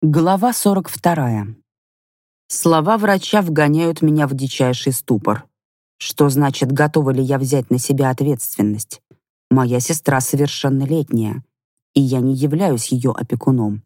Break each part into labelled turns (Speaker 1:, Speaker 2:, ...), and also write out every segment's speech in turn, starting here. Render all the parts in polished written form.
Speaker 1: Глава 42. Слова врача вгоняют меня в дичайший ступор. Что значит, готова ли я взять на себя ответственность? Моя сестра совершеннолетняя, и я не являюсь ее опекуном.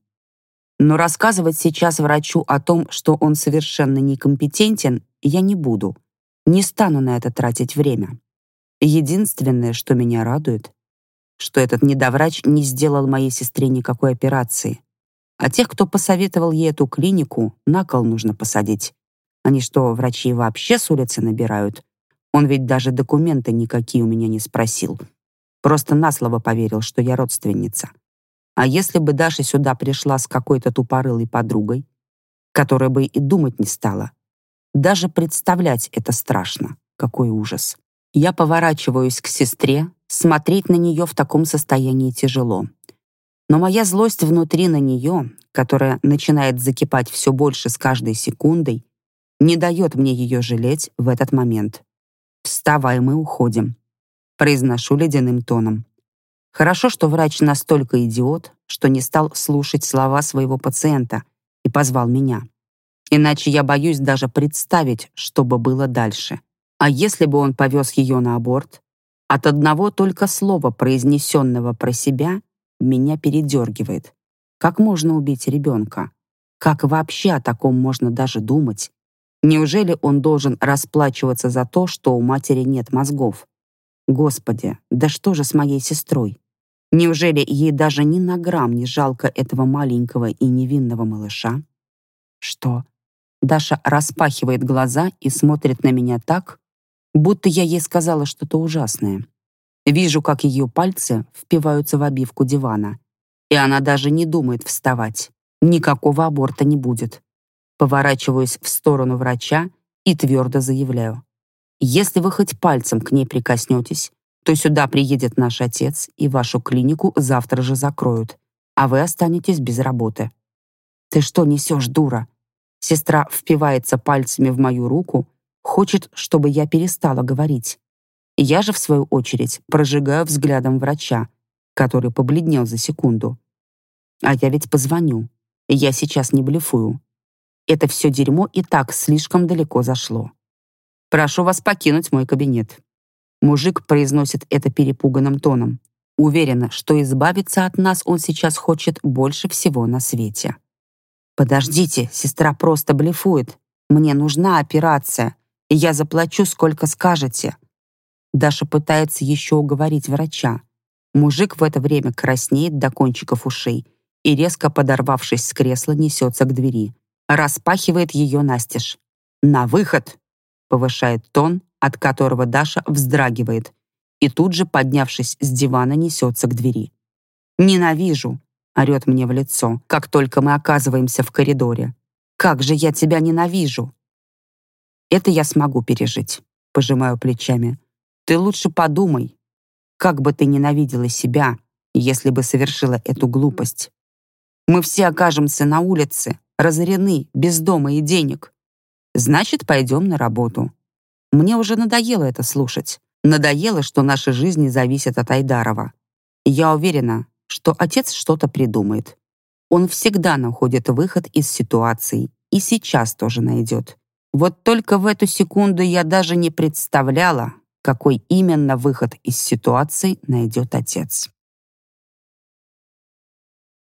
Speaker 1: Но рассказывать сейчас врачу о том, что он совершенно некомпетентен, я не буду. Не стану на это тратить время. Единственное, что меня радует, что этот недоврач не сделал моей сестре никакой операции. А тех, кто посоветовал ей эту клинику, на кол нужно посадить. Они что, врачи вообще с улицы набирают? Он ведь даже документы никакие у меня не спросил. Просто на слово поверил, что я родственница. А если бы Даша сюда пришла с какой-то тупорылой подругой, которая бы и думать не стала? Даже представлять это страшно. Какой ужас. Я поворачиваюсь к сестре, смотреть на нее в таком состоянии тяжело. Но моя злость внутри на нее, которая начинает закипать все больше с каждой секундой, не дает мне ее жалеть в этот момент. «Вставай, мы уходим», — произношу ледяным тоном. Хорошо, что врач настолько идиот, что не стал слушать слова своего пациента и позвал меня. Иначе я боюсь даже представить, что бы было дальше. А если бы он повез ее на аборт? От одного только слова, произнесенного про себя, меня передергивает. Как можно убить ребенка? Как вообще о таком можно даже думать? Неужели он должен расплачиваться за то, что у матери нет мозгов? Господи, да что же с моей сестрой? Неужели ей даже ни на грамм не жалко этого маленького и невинного малыша? Что? Даша распахивает глаза и смотрит на меня так, будто я ей сказала что-то ужасное. Вижу, как ее пальцы впиваются в обивку дивана, и она даже не думает вставать. Никакого аборта не будет. Поворачиваюсь в сторону врача и твердо заявляю. Если вы хоть пальцем к ней прикоснетесь, то сюда приедет наш отец, и вашу клинику завтра же закроют, а вы останетесь без работы. Ты что несешь, дура? Сестра впивается пальцами в мою руку, хочет, чтобы я перестала говорить. Я же, в свою очередь, прожигаю взглядом врача, который побледнел за секунду. А я ведь позвоню. Я сейчас не блефую. Это все дерьмо и так слишком далеко зашло. Прошу вас покинуть мой кабинет. Мужик произносит это перепуганным тоном. Уверена, что избавиться от нас он сейчас хочет больше всего на свете. Подождите, сестра просто блефует. Мне нужна операция, и я заплачу, сколько скажете. Даша пытается еще уговорить врача. Мужик в это время краснеет до кончиков ушей и, резко подорвавшись с кресла, несется к двери. Распахивает ее настежь. «На выход!» — повышает тон, от которого Даша вздрагивает, и тут же, поднявшись с дивана, несется к двери. «Ненавижу!» — орет мне в лицо, как только мы оказываемся в коридоре. «Как же я тебя ненавижу!» «Это я смогу пережить», — пожимаю плечами. «Ты лучше подумай, как бы ты ненавидела себя, если бы совершила эту глупость. Мы все окажемся на улице, разорены, без дома и денег. Значит, пойдем на работу. Мне уже надоело это слушать. Надоело, что наши жизни зависят от Айдарова. Я уверена, что отец что-то придумает. Он всегда находит выход из ситуации, и сейчас тоже найдет. Вот только в эту секунду я даже не представляла, какой именно выход из ситуации найдет отец.